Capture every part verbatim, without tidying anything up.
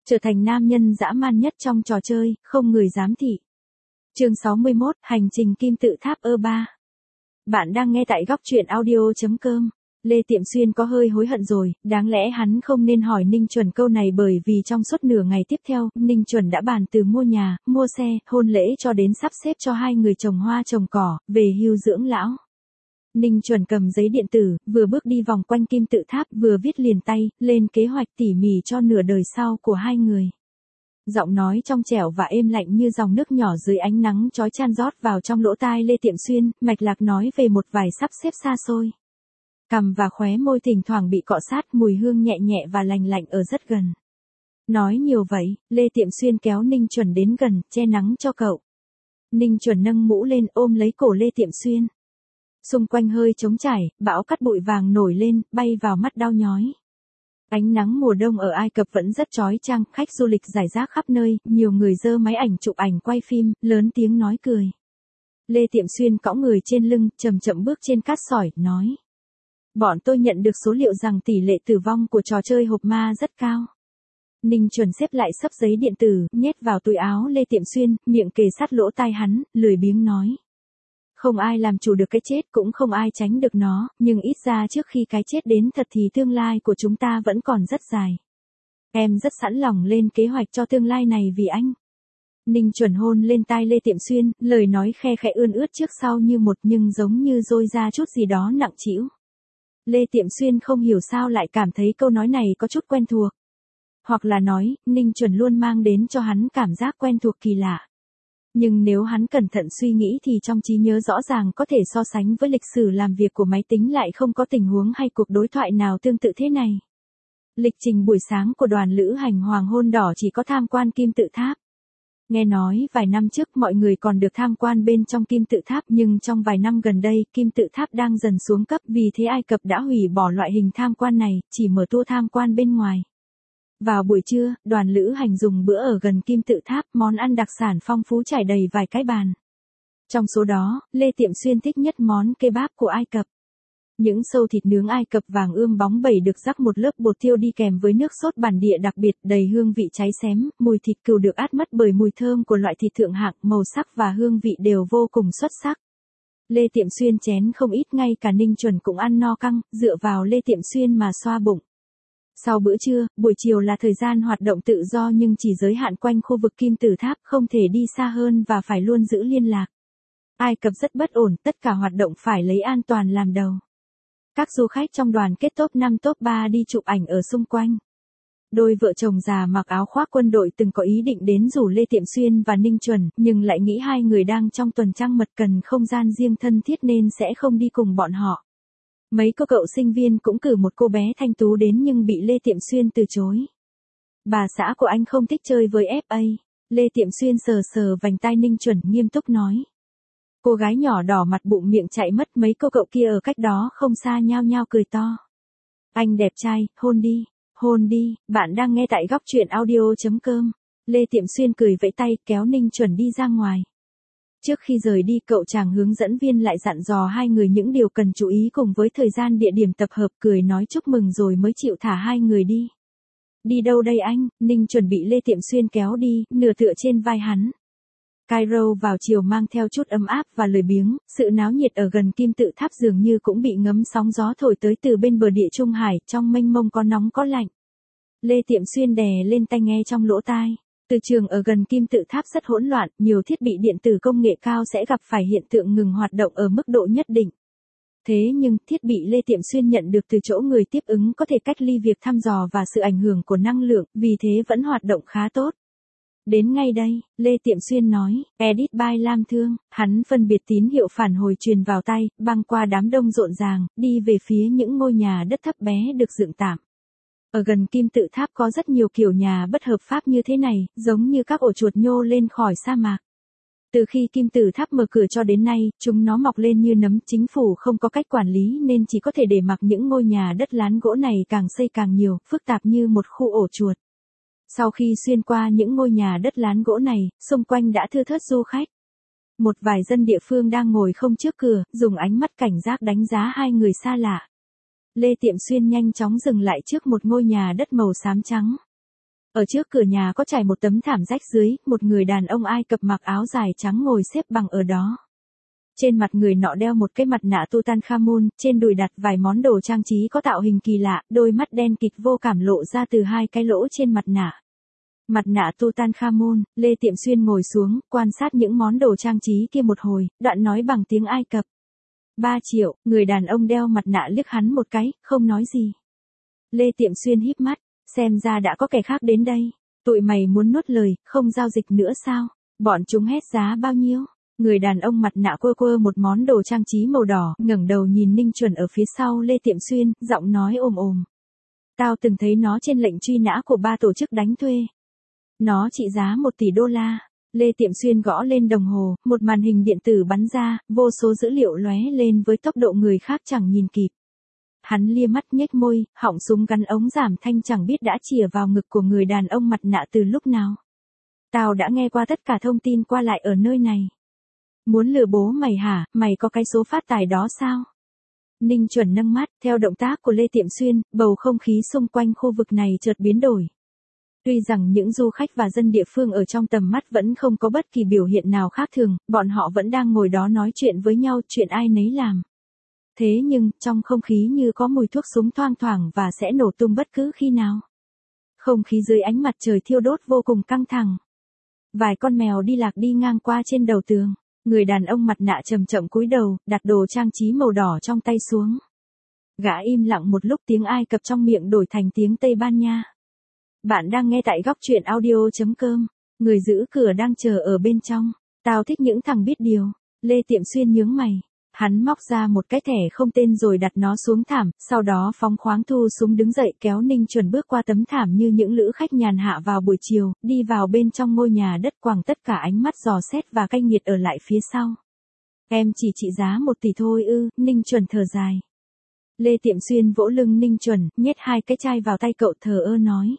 Trở thành nam nhân dã man nhất trong trò chơi, không người dám thị. Chương sáu mươi mốt, Hành trình kim tự tháp ơ ba. Bạn đang nghe tại góc truyện audio chấm com. Lê Tiệm Xuyên có hơi hối hận rồi, đáng lẽ hắn không nên hỏi Ninh Chuẩn câu này bởi vì trong suốt nửa ngày tiếp theo, Ninh Chuẩn đã bàn từ mua nhà, mua xe, hôn lễ cho đến sắp xếp cho hai người trồng hoa trồng cỏ, về hưu dưỡng lão. Ninh Chuẩn cầm giấy điện tử, vừa bước đi vòng quanh kim tự tháp vừa viết liền tay, lên kế hoạch tỉ mỉ cho nửa đời sau của hai người. Giọng nói trong trẻo và êm lạnh như dòng nước nhỏ dưới ánh nắng chói chan rót vào trong lỗ tai Lê Tiệm Xuyên, mạch lạc nói về một vài sắp xếp xa xôi. Cằm và khóe môi thỉnh thoảng bị cọ sát, mùi hương nhẹ nhẹ và lành lạnh ở rất gần. Nói nhiều vậy, Lê Tiệm Xuyên kéo Ninh Chuẩn đến gần, che nắng cho cậu. Ninh Chuẩn nâng mũ lên ôm lấy cổ Lê Tiệm Xuyên. Xung quanh hơi trống trải, bão cát bụi vàng nổi lên, bay vào mắt đau nhói. Ánh nắng mùa đông ở Ai Cập vẫn rất chói chang, khách du lịch rải rác khắp nơi, nhiều người giơ máy ảnh chụp ảnh quay phim, lớn tiếng nói cười. Lê Tiệm Xuyên cõng người trên lưng, chậm chậm bước trên cát sỏi, nói. Bọn tôi nhận được số liệu rằng tỷ lệ tử vong của trò chơi hộp ma rất cao. Ninh Chuẩn xếp lại xấp giấy điện tử, nhét vào túi áo Lê Tiệm Xuyên, miệng kề sát lỗ tai hắn, lười biếng nói. Không ai làm chủ được cái chết, cũng không ai tránh được nó, nhưng ít ra trước khi cái chết đến thật thì tương lai của chúng ta vẫn còn rất dài. Em rất sẵn lòng lên kế hoạch cho tương lai này vì anh. Ninh Chuẩn hôn lên tai Lê Tiệm Xuyên, lời nói khe khẽ ươn ướt trước sau như một nhưng giống như dôi ra chút gì đó nặng trĩu. Lê Tiệm Xuyên không hiểu sao lại cảm thấy câu nói này có chút quen thuộc. Hoặc là nói, Ninh Chuẩn luôn mang đến cho hắn cảm giác quen thuộc kỳ lạ. Nhưng nếu hắn cẩn thận suy nghĩ thì trong trí nhớ rõ ràng có thể so sánh với lịch sử làm việc của máy tính lại không có tình huống hay cuộc đối thoại nào tương tự thế này. Lịch trình buổi sáng của đoàn lữ hành hoàng hôn đỏ chỉ có tham quan kim tự tháp. Nghe nói vài năm trước mọi người còn được tham quan bên trong kim tự tháp nhưng trong vài năm gần đây kim tự tháp đang dần xuống cấp vì thế Ai Cập đã hủy bỏ loại hình tham quan này, chỉ mở tour tham quan bên ngoài. Vào buổi trưa, đoàn lữ hành dùng bữa ở gần kim tự tháp, món ăn đặc sản phong phú trải đầy vài cái bàn. Trong số đó, Lê Tiệm Xuyên thích nhất món kebab của Ai Cập. Những xâu thịt nướng Ai Cập vàng ươm bóng bẩy được rắc một lớp bột tiêu đi kèm với nước sốt bản địa đặc biệt đầy hương vị cháy xém, mùi thịt cừu được át mất bởi mùi thơm của loại thịt thượng hạng, màu sắc và hương vị đều vô cùng xuất sắc. Lê Tiệm Xuyên chén không ít, ngay cả Ninh Chuẩn cũng ăn no căng, dựa vào Lê Tiệm Xuyên mà xoa bụng. Sau bữa trưa, buổi chiều là thời gian hoạt động tự do nhưng chỉ giới hạn quanh khu vực kim tự tháp, không thể đi xa hơn và phải luôn giữ liên lạc. Ai Cập rất bất ổn, tất cả hoạt động phải lấy an toàn làm đầu. Các du khách trong đoàn kết top năm top ba đi chụp ảnh ở xung quanh. Đôi vợ chồng già mặc áo khoác quân đội từng có ý định đến rủ Lê Tiệm Xuyên và Ninh Chuẩn, nhưng lại nghĩ hai người đang trong tuần trăng mật cần không gian riêng thân thiết nên sẽ không đi cùng bọn họ. Mấy cô cậu sinh viên cũng cử một cô bé thanh tú đến nhưng bị Lê Tiệm Xuyên từ chối. Bà xã của anh không thích chơi với ép a. Lê Tiệm Xuyên sờ sờ vành tai Ninh Chuẩn nghiêm túc nói. Cô gái nhỏ đỏ mặt bụng miệng chạy mất, mấy cô cậu kia ở cách đó không xa nhao nhao cười to. Anh đẹp trai, hôn đi, hôn đi, bạn đang nghe tại góc truyện audio chấm com. Lê Tiệm Xuyên cười vẫy tay kéo Ninh Chuẩn đi ra ngoài. Trước khi rời đi cậu chàng hướng dẫn viên lại dặn dò hai người những điều cần chú ý cùng với thời gian địa điểm tập hợp, cười nói chúc mừng rồi mới chịu thả hai người đi. Đi đâu đây anh? Ninh Chuẩn bị Lê Tiệm Xuyên kéo đi, nửa tựa trên vai hắn. Cairo vào chiều mang theo chút ấm áp và lười biếng, sự náo nhiệt ở gần kim tự tháp dường như cũng bị ngấm sóng gió thổi tới từ bên bờ địa Trung Hải, trong mênh mông có nóng có lạnh. Lê Tiệm Xuyên đè lên tai nghe trong lỗ tai. Từ trường ở gần kim tự tháp rất hỗn loạn, nhiều thiết bị điện tử công nghệ cao sẽ gặp phải hiện tượng ngừng hoạt động ở mức độ nhất định. Thế nhưng, thiết bị Lê Tiệm Xuyên nhận được từ chỗ người tiếp ứng có thể cách ly việc thăm dò và sự ảnh hưởng của năng lượng, vì thế vẫn hoạt động khá tốt. Đến ngay đây, Lê Tiệm Xuyên nói, edit by Lam Thương, hắn phân biệt tín hiệu phản hồi truyền vào tay, băng qua đám đông rộn ràng, đi về phía những ngôi nhà đất thấp bé được dựng tạm. Ở gần kim tự tháp có rất nhiều kiểu nhà bất hợp pháp như thế này, giống như các ổ chuột nhô lên khỏi sa mạc. Từ khi kim tự tháp mở cửa cho đến nay, chúng nó mọc lên như nấm, chính phủ không có cách quản lý nên chỉ có thể để mặc những ngôi nhà đất lán gỗ này càng xây càng nhiều, phức tạp như một khu ổ chuột. Sau khi xuyên qua những ngôi nhà đất lán gỗ này, xung quanh đã thưa thớt du khách. Một vài dân địa phương đang ngồi không trước cửa, dùng ánh mắt cảnh giác đánh giá hai người xa lạ. Lê Tiệm Xuyên nhanh chóng dừng lại trước một ngôi nhà đất màu xám trắng. Ở trước cửa nhà có trải một tấm thảm rách dưới, một người đàn ông Ai Cập mặc áo dài trắng ngồi xếp bằng ở đó. Trên mặt người nọ đeo một cái mặt nạ Tutankhamun, trên đùi đặt vài món đồ trang trí có tạo hình kỳ lạ, đôi mắt đen kịt vô cảm lộ ra từ hai cái lỗ trên mặt nạ. Mặt nạ Tutankhamun, Lê Tiệm Xuyên ngồi xuống, quan sát những món đồ trang trí kia một hồi, đoạn nói bằng tiếng Ai Cập. ba triệu, người đàn ông đeo mặt nạ liếc hắn một cái, không nói gì. Lê Tiệm Xuyên híp mắt, xem ra đã có kẻ khác đến đây. Tụi mày muốn nuốt lời, không giao dịch nữa sao? Bọn chúng hét giá bao nhiêu? Người đàn ông mặt nạ quơ quơ một món đồ trang trí màu đỏ, ngẩng đầu nhìn Ninh Chuẩn ở phía sau Lê Tiệm Xuyên, giọng nói ồm ồm. Tao từng thấy nó trên lệnh truy nã của ba tổ chức đánh thuê. Nó trị giá một tỷ đô la. Lê Tiệm Xuyên gõ lên đồng hồ, một màn hình điện tử bắn ra, vô số dữ liệu lóe lên với tốc độ người khác chẳng nhìn kịp. Hắn lia mắt nhếch môi, họng súng gắn ống giảm thanh chẳng biết đã chìa vào ngực của người đàn ông mặt nạ từ lúc nào. Tao đã nghe qua tất cả thông tin qua lại ở nơi này. Muốn lừa bố mày hả, mày có cái số phát tài đó sao? Ninh Chuẩn nâng mắt, theo động tác của Lê Tiệm Xuyên, bầu không khí xung quanh khu vực này chợt biến đổi. Tuy rằng những du khách và dân địa phương ở trong tầm mắt vẫn không có bất kỳ biểu hiện nào khác thường, bọn họ vẫn đang ngồi đó nói chuyện với nhau, chuyện ai nấy làm. Thế nhưng, trong không khí như có mùi thuốc súng thoang thoảng và sẽ nổ tung bất cứ khi nào. Không khí dưới ánh mặt trời thiêu đốt vô cùng căng thẳng. Vài con mèo đi lạc đi ngang qua trên đầu tường. Người đàn ông mặt nạ chậm chậm cúi đầu, đặt đồ trang trí màu đỏ trong tay xuống. Gã im lặng một lúc, tiếng Ai Cập trong miệng đổi thành tiếng Tây Ban Nha. Bạn đang nghe tại góc truyện audio chấm com. Người giữ cửa đang chờ ở bên trong. Tao thích những thằng biết điều. Lê Tiệm Xuyên nhướng mày. Hắn móc ra một cái thẻ không tên rồi đặt nó xuống thảm, sau đó phóng khoáng thu súng đứng dậy kéo Ninh Chuẩn bước qua tấm thảm như những lữ khách nhàn hạ vào buổi chiều, đi vào bên trong ngôi nhà đất quàng tất cả ánh mắt dò xét và cay nghiệt ở lại phía sau. Em chỉ trị giá một tỷ thôi ư, Ninh Chuẩn thở dài. Lê Tiệm Xuyên vỗ lưng Ninh Chuẩn, nhét hai cái chai vào tay cậu thờ ơ nói.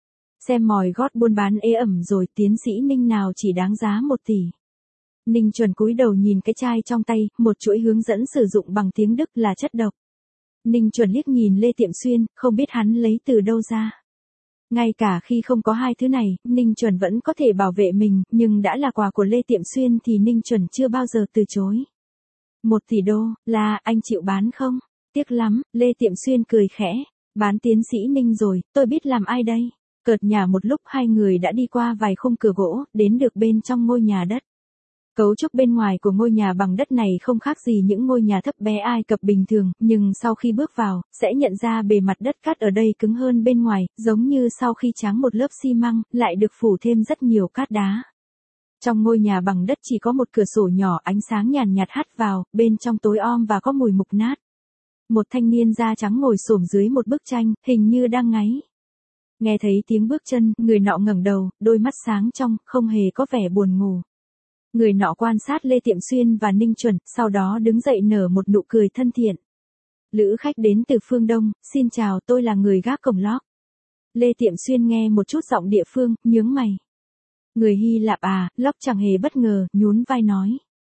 Xem mòi gót buôn bán ế ẩm rồi, tiến sĩ Ninh nào chỉ đáng giá một tỷ. Ninh Chuẩn cúi đầu nhìn cái chai trong tay, một chuỗi hướng dẫn sử dụng bằng tiếng Đức là chất độc. Ninh Chuẩn liếc nhìn Lê Tiệm Xuyên, không biết hắn lấy từ đâu ra. Ngay cả khi không có hai thứ này, Ninh Chuẩn vẫn có thể bảo vệ mình, nhưng đã là quà của Lê Tiệm Xuyên thì Ninh Chuẩn chưa bao giờ từ chối. Một tỷ đô, là, anh chịu bán không? Tiếc lắm, Lê Tiệm Xuyên cười khẽ. Bán tiến sĩ Ninh rồi, tôi biết làm ai đây? Cợt nhả một lúc hai người đã đi qua vài khung cửa gỗ, đến được bên trong ngôi nhà đất. Cấu trúc bên ngoài của ngôi nhà bằng đất này không khác gì những ngôi nhà thấp bé Ai Cập bình thường, nhưng sau khi bước vào, sẽ nhận ra bề mặt đất cát ở đây cứng hơn bên ngoài, giống như sau khi tráng một lớp xi măng, lại được phủ thêm rất nhiều cát đá. Trong ngôi nhà bằng đất chỉ có một cửa sổ nhỏ, ánh sáng nhàn nhạt hắt vào, bên trong tối om và có mùi mục nát. Một thanh niên da trắng ngồi xổm dưới một bức tranh, hình như đang ngáy. Nghe thấy tiếng bước chân, người nọ ngẩng đầu, đôi mắt sáng trong, không hề có vẻ buồn ngủ. Người nọ quan sát Lê Tiệm Xuyên và Ninh Chuẩn, sau đó đứng dậy nở một nụ cười thân thiện. Lữ khách đến từ phương Đông, xin chào, tôi là người gác cổng lót. Lê Tiệm Xuyên nghe một chút giọng địa phương, nhướng mày. Người Hy Lạp à, Lóc chẳng hề bất ngờ, nhún vai nói.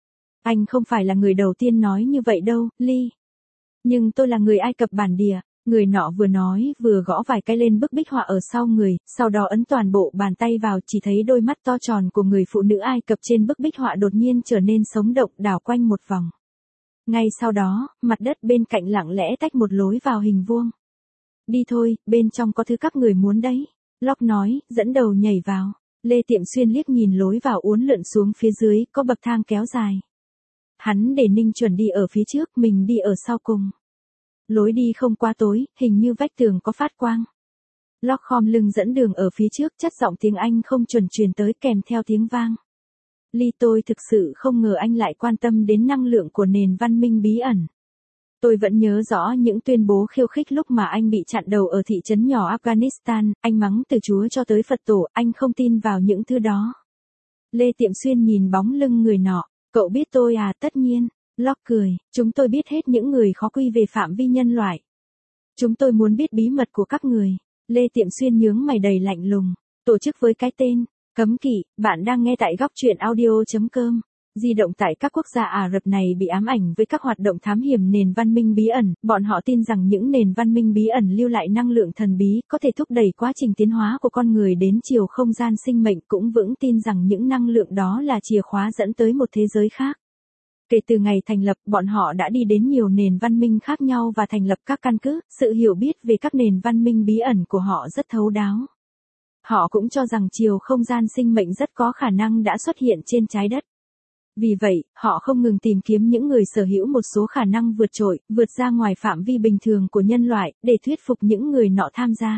Anh không phải là người đầu tiên nói như vậy đâu, Ly. Nhưng tôi là người Ai Cập bản địa. Người nọ vừa nói vừa gõ vài cái lên bức bích họa ở sau người, sau đó ấn toàn bộ bàn tay vào, chỉ thấy đôi mắt to tròn của người phụ nữ Ai Cập trên bức bích họa đột nhiên trở nên sống động, đảo quanh một vòng. Ngay sau đó, mặt đất bên cạnh lặng lẽ tách một lối vào hình vuông. Đi thôi, bên trong có thứ các người muốn đấy. Lóc nói, dẫn đầu nhảy vào. Lê Tiệm Xuyên liếc nhìn lối vào uốn lượn xuống phía dưới, có bậc thang kéo dài. Hắn để Ninh Chuẩn đi ở phía trước, mình đi ở sau cùng. Lối đi không quá tối, hình như vách tường có phát quang. Lóc khom lưng dẫn đường ở phía trước, chất giọng tiếng Anh không chuẩn truyền tới kèm theo tiếng vang. Ly, tôi thực sự không ngờ anh lại quan tâm đến năng lượng của nền văn minh bí ẩn. Tôi vẫn nhớ rõ những tuyên bố khiêu khích lúc mà anh bị chặn đầu ở thị trấn nhỏ Afghanistan, anh mắng từ Chúa cho tới Phật tổ, anh không tin vào những thứ đó. Lê Tiệm Xuyên nhìn bóng lưng người nọ, cậu biết tôi à? Tất nhiên. Lóc cười, chúng tôi biết hết những người khó quy về phạm vi nhân loại. Chúng tôi muốn biết bí mật của các người. Lê Tiệm Xuyên nhướng mày đầy lạnh lùng. Tổ chức với cái tên, cấm kỵ, bạn đang nghe tại góc truyện audio chấm com. Di động tại các quốc gia Ả Rập này bị ám ảnh với các hoạt động thám hiểm nền văn minh bí ẩn, bọn họ tin rằng những nền văn minh bí ẩn lưu lại năng lượng thần bí, có thể thúc đẩy quá trình tiến hóa của con người đến chiều không gian sinh mệnh, cũng vững tin rằng những năng lượng đó là chìa khóa dẫn tới một thế giới khác. Kể từ ngày thành lập, bọn họ đã đi đến nhiều nền văn minh khác nhau và thành lập các căn cứ, sự hiểu biết về các nền văn minh bí ẩn của họ rất thấu đáo. Họ cũng cho rằng chiều không gian sinh mệnh rất có khả năng đã xuất hiện trên trái đất. Vì vậy, họ không ngừng tìm kiếm những người sở hữu một số khả năng vượt trội, vượt ra ngoài phạm vi bình thường của nhân loại, để thuyết phục những người nọ tham gia.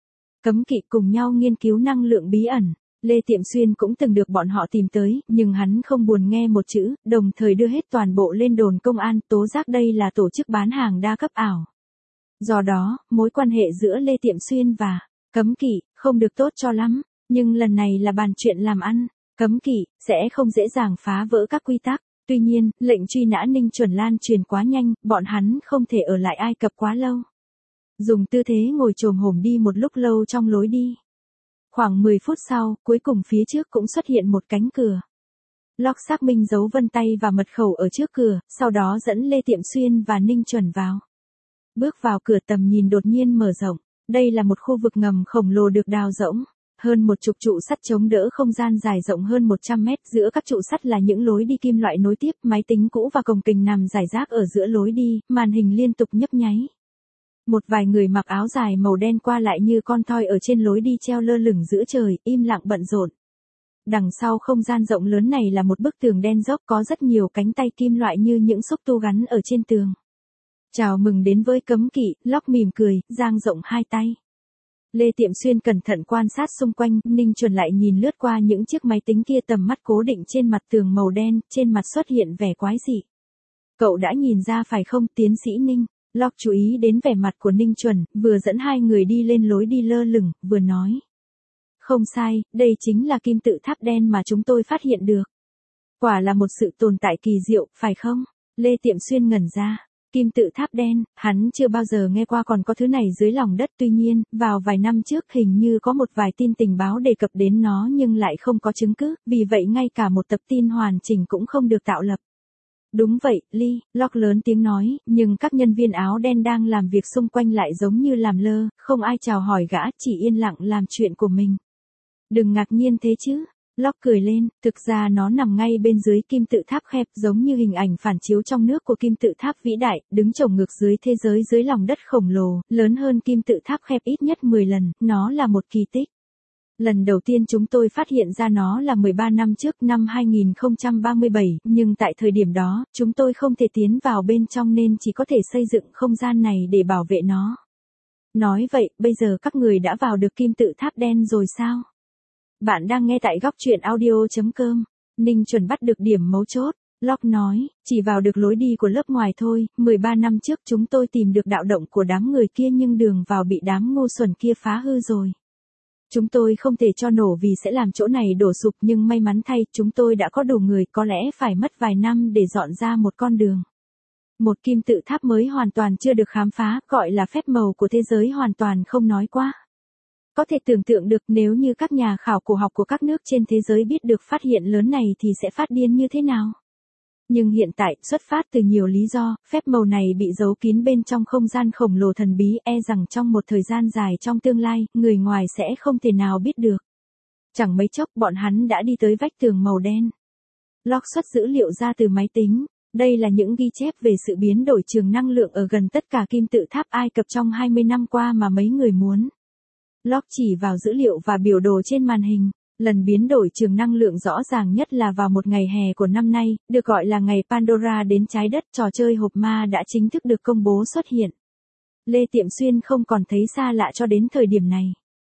Cấm kỵ cùng nhau nghiên cứu năng lượng bí ẩn. Lê Tiệm Xuyên cũng từng được bọn họ tìm tới, nhưng hắn không buồn nghe một chữ, đồng thời đưa hết toàn bộ lên đồn công an, tố giác đây là tổ chức bán hàng đa cấp ảo. Do đó, mối quan hệ giữa Lê Tiệm Xuyên và Cấm Kỵ không được tốt cho lắm, nhưng lần này là bàn chuyện làm ăn. Cấm Kỵ sẽ không dễ dàng phá vỡ các quy tắc. Tuy nhiên, lệnh truy nã Ninh Chuẩn lan truyền quá nhanh, bọn hắn không thể ở lại Ai Cập quá lâu. Dùng tư thế ngồi chồm hổm đi một lúc lâu trong lối đi. Khoảng mười phút sau, cuối cùng phía trước cũng xuất hiện một cánh cửa. Locke xác minh dấu vân tay và mật khẩu ở trước cửa, sau đó dẫn Lê Tiệm Xuyên và Ninh Chuẩn vào. Bước vào cửa, tầm nhìn đột nhiên mở rộng. Đây là một khu vực ngầm khổng lồ được đào rỗng. Hơn một chục trụ sắt chống đỡ không gian dài rộng hơn một trăm mét, giữa các trụ sắt là những lối đi kim loại nối tiếp, máy tính cũ và cồng kềnh nằm rải rác ở giữa lối đi, màn hình liên tục nhấp nháy. Một vài người mặc áo dài màu đen qua lại như con thoi ở trên lối đi treo lơ lửng giữa trời, im lặng bận rộn. Đằng sau không gian rộng lớn này là một bức tường đen dốc có rất nhiều cánh tay kim loại như những xúc tu gắn ở trên tường. Chào mừng đến với Cấm Kỵ, Locke mỉm cười, dang rộng hai tay. Lê Tiệm Xuyên cẩn thận quan sát xung quanh, Ninh Chuẩn lại nhìn lướt qua những chiếc máy tính kia, tầm mắt cố định trên mặt tường màu đen, trên mặt xuất hiện vẻ quái dị. Cậu đã nhìn ra phải không, tiến sĩ Ninh? Locke chú ý đến vẻ mặt của Ninh Chuẩn, vừa dẫn hai người đi lên lối đi lơ lửng, vừa nói. Không sai, đây chính là kim tự tháp đen mà chúng tôi phát hiện được. Quả là một sự tồn tại kỳ diệu, phải không? Lê Tiệm Xuyên ngẩn ra. Kim tự tháp đen, hắn chưa bao giờ nghe qua còn có thứ này dưới lòng đất, tuy nhiên, vào vài năm trước hình như có một vài tin tình báo đề cập đến nó nhưng lại không có chứng cứ, vì vậy ngay cả một tập tin hoàn chỉnh cũng không được tạo lập. Đúng vậy, Lee, Locke lớn tiếng nói, nhưng các nhân viên áo đen đang làm việc xung quanh lại giống như làm lơ, không ai chào hỏi gã, chỉ yên lặng làm chuyện của mình. Đừng ngạc nhiên thế chứ. Locke cười lên, thực ra nó nằm ngay bên dưới kim tự tháp khép, giống như hình ảnh phản chiếu trong nước của kim tự tháp vĩ đại, đứng chồng ngược dưới thế giới dưới lòng đất khổng lồ, lớn hơn kim tự tháp khép ít nhất mười lần, nó là một kỳ tích. Lần đầu tiên chúng tôi phát hiện ra nó là mười ba năm trước, năm hai nghìn không trăm ba mươi bảy, nhưng tại thời điểm đó, chúng tôi không thể tiến vào bên trong nên chỉ có thể xây dựng không gian này để bảo vệ nó. Nói vậy, bây giờ các người đã vào được kim tự tháp đen rồi sao? Bạn đang nghe tại góc truyện audio chấm com. Ninh Chuẩn bắt được điểm mấu chốt. Locke nói, chỉ vào được lối đi của lớp ngoài thôi, mười ba năm trước chúng tôi tìm được đạo động của đám người kia nhưng đường vào bị đám ngu xuẩn kia phá hư rồi. Chúng tôi không thể cho nổ vì sẽ làm chỗ này đổ sụp, nhưng may mắn thay, chúng tôi đã có đủ người, có lẽ phải mất vài năm để dọn ra một con đường. Một kim tự tháp mới hoàn toàn chưa được khám phá, gọi là phép màu của thế giới hoàn toàn không nói quá. Có thể tưởng tượng được nếu như các nhà khảo cổ học của các nước trên thế giới biết được phát hiện lớn này thì sẽ phát điên như thế nào. Nhưng hiện tại, xuất phát từ nhiều lý do, phép màu này bị giấu kín bên trong không gian khổng lồ thần bí, e rằng trong một thời gian dài trong tương lai, người ngoài sẽ không thể nào biết được. Chẳng mấy chốc bọn hắn đã đi tới vách tường màu đen. Locke xuất dữ liệu ra từ máy tính. Đây là những ghi chép về sự biến đổi trường năng lượng ở gần tất cả kim tự tháp Ai Cập trong hai mươi năm qua mà mấy người muốn. Locke chỉ vào dữ liệu và biểu đồ trên màn hình. Lần biến đổi trường năng lượng rõ ràng nhất là vào một ngày hè của năm nay, được gọi là ngày Pandora đến trái đất, trò chơi hộp ma đã chính thức được công bố xuất hiện. Lê Tiệm Xuyên không còn thấy xa lạ cho đến thời điểm này.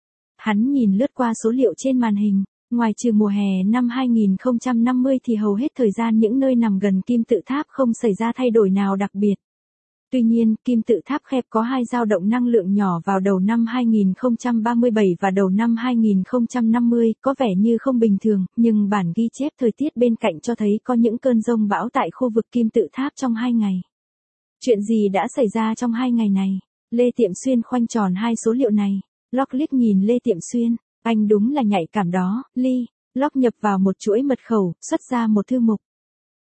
Hắn nhìn lướt qua số liệu trên màn hình, ngoài trừ mùa hè năm hai nghìn không trăm năm mươi thì hầu hết thời gian những nơi nằm gần kim tự tháp không xảy ra thay đổi nào đặc biệt. Tuy nhiên, kim tự tháp khép có hai dao động năng lượng nhỏ vào đầu năm hai nghìn không trăm ba mươi bảy và đầu năm hai nghìn không trăm năm mươi, có vẻ như không bình thường, nhưng bản ghi chép thời tiết bên cạnh cho thấy có những cơn giông bão tại khu vực kim tự tháp trong hai ngày. Chuyện gì đã xảy ra trong hai ngày này? Lê Tiệm Xuyên khoanh tròn hai số liệu này. Locke liếc nhìn Lê Tiệm Xuyên. Anh đúng là nhạy cảm đó, Lee. Locke nhập vào một chuỗi mật khẩu, xuất ra một thư mục.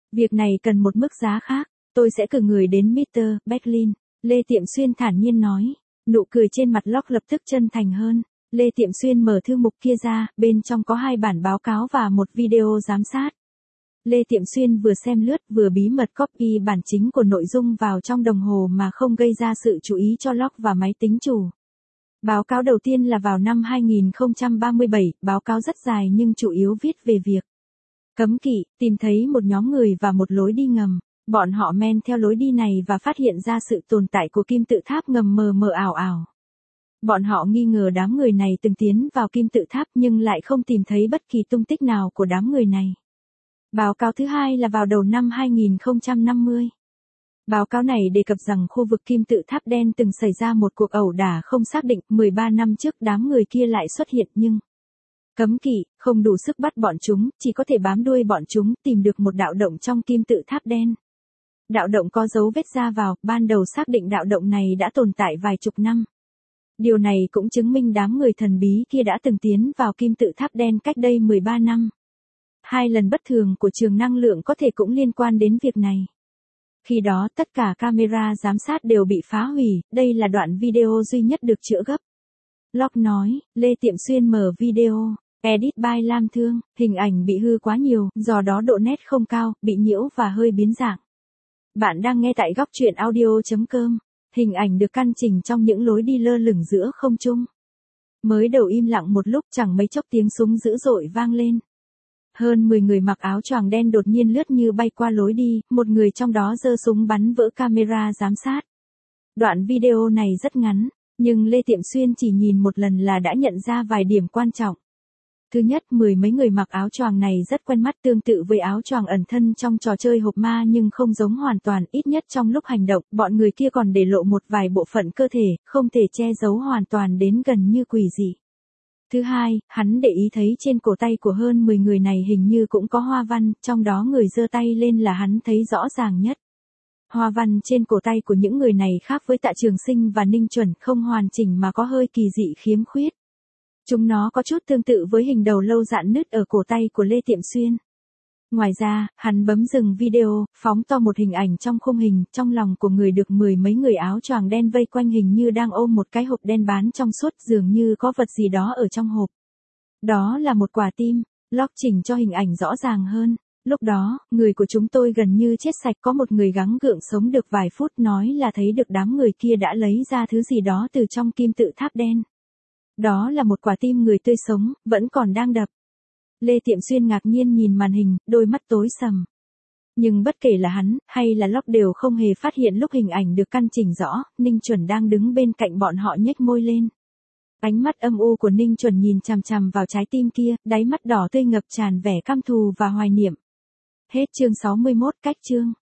Việc này cần một mức giá khác, tôi sẽ cử người đến mít tơ Berlin, Lê Tiệm Xuyên thản nhiên nói. Nụ cười trên mặt Locke lập tức chân thành hơn. Lê Tiệm Xuyên mở thư mục kia ra, bên trong có hai bản báo cáo và một video giám sát. Lê Tiệm Xuyên vừa xem lướt vừa bí mật copy bản chính của nội dung vào trong đồng hồ mà không gây ra sự chú ý cho Locke và máy tính chủ. Báo cáo đầu tiên là vào năm hai nghìn không trăm ba mươi bảy, báo cáo rất dài nhưng chủ yếu viết về việc cấm kỵ, tìm thấy một nhóm người và một lối đi ngầm. Bọn họ men theo lối đi này và phát hiện ra sự tồn tại của kim tự tháp ngầm mờ mờ ảo ảo. Bọn họ nghi ngờ đám người này từng tiến vào kim tự tháp nhưng lại không tìm thấy bất kỳ tung tích nào của đám người này. Báo cáo thứ hai là vào đầu năm hai nghìn không trăm năm mươi. Báo cáo này đề cập rằng khu vực kim tự tháp đen từng xảy ra một cuộc ẩu đả không xác định, mười ba năm trước đám người kia lại xuất hiện nhưng cấm kỵ, không đủ sức bắt bọn chúng, chỉ có thể bám đuôi bọn chúng, tìm được một đạo động trong kim tự tháp đen. Đạo động có dấu vết ra vào, ban đầu xác định đạo động này đã tồn tại vài chục năm. Điều này cũng chứng minh đám người thần bí kia đã từng tiến vào kim tự tháp đen cách đây mười ba năm. Hai lần bất thường của trường năng lượng có thể cũng liên quan đến việc này. Khi đó tất cả camera giám sát đều bị phá hủy, đây là đoạn video duy nhất được chữa gấp. Locke nói, Lê Tiệm Xuyên mở video, edit by Lam Thương, hình ảnh bị hư quá nhiều, do đó độ nét không cao, bị nhiễu và hơi biến dạng. Bạn đang nghe tại góc truyện audio chấm com, hình ảnh được căn chỉnh trong những lối đi lơ lửng giữa không trung. Mới đầu im lặng một lúc chẳng mấy chốc tiếng súng dữ dội vang lên. Hơn mười người mặc áo choàng đen đột nhiên lướt như bay qua lối đi, một người trong đó giơ súng bắn vỡ camera giám sát. Đoạn video này rất ngắn, nhưng Lê Tiệm Xuyên chỉ nhìn một lần là đã nhận ra vài điểm quan trọng. Thứ nhất, mười mấy người mặc áo choàng này rất quen mắt, tương tự với áo choàng ẩn thân trong trò chơi hộp ma nhưng không giống hoàn toàn, ít nhất trong lúc hành động, bọn người kia còn để lộ một vài bộ phận cơ thể, không thể che giấu hoàn toàn đến gần như quỷ dị. Thứ hai, hắn để ý thấy trên cổ tay của hơn mười người này hình như cũng có hoa văn, trong đó người giơ tay lên là hắn thấy rõ ràng nhất. Hoa văn trên cổ tay của những người này khác với Tạ Trường Sinh và Ninh Chuẩn, không hoàn chỉnh mà có hơi kỳ dị khiếm khuyết. Chúng nó có chút tương tự với hình đầu lâu rạn nứt ở cổ tay của Lê Tiệm Xuyên. Ngoài ra, hắn bấm dừng video, phóng to một hình ảnh trong khung hình, trong lòng của người được mười mấy người áo choàng đen vây quanh hình như đang ôm một cái hộp đen bán trong suốt, dường như có vật gì đó ở trong hộp. Đó là một quả tim. Locke chỉnh cho hình ảnh rõ ràng hơn. Lúc đó, người của chúng tôi gần như chết sạch, có một người gắng gượng sống được vài phút, nói là thấy được đám người kia đã lấy ra thứ gì đó từ trong kim tự tháp đen. Đó là một quả tim người tươi sống, vẫn còn đang đập. Lê Tiệm Xuyên ngạc nhiên nhìn màn hình, đôi mắt tối sầm. Nhưng bất kể là hắn, hay là Locke đều không hề phát hiện lúc hình ảnh được căn chỉnh rõ, Ninh Chuẩn đang đứng bên cạnh bọn họ nhếch môi lên. Ánh mắt âm u của Ninh Chuẩn nhìn chằm chằm vào trái tim kia, đáy mắt đỏ tươi ngập tràn vẻ căm thù và hoài niệm. Hết chương sáu mươi mốt, cách chương.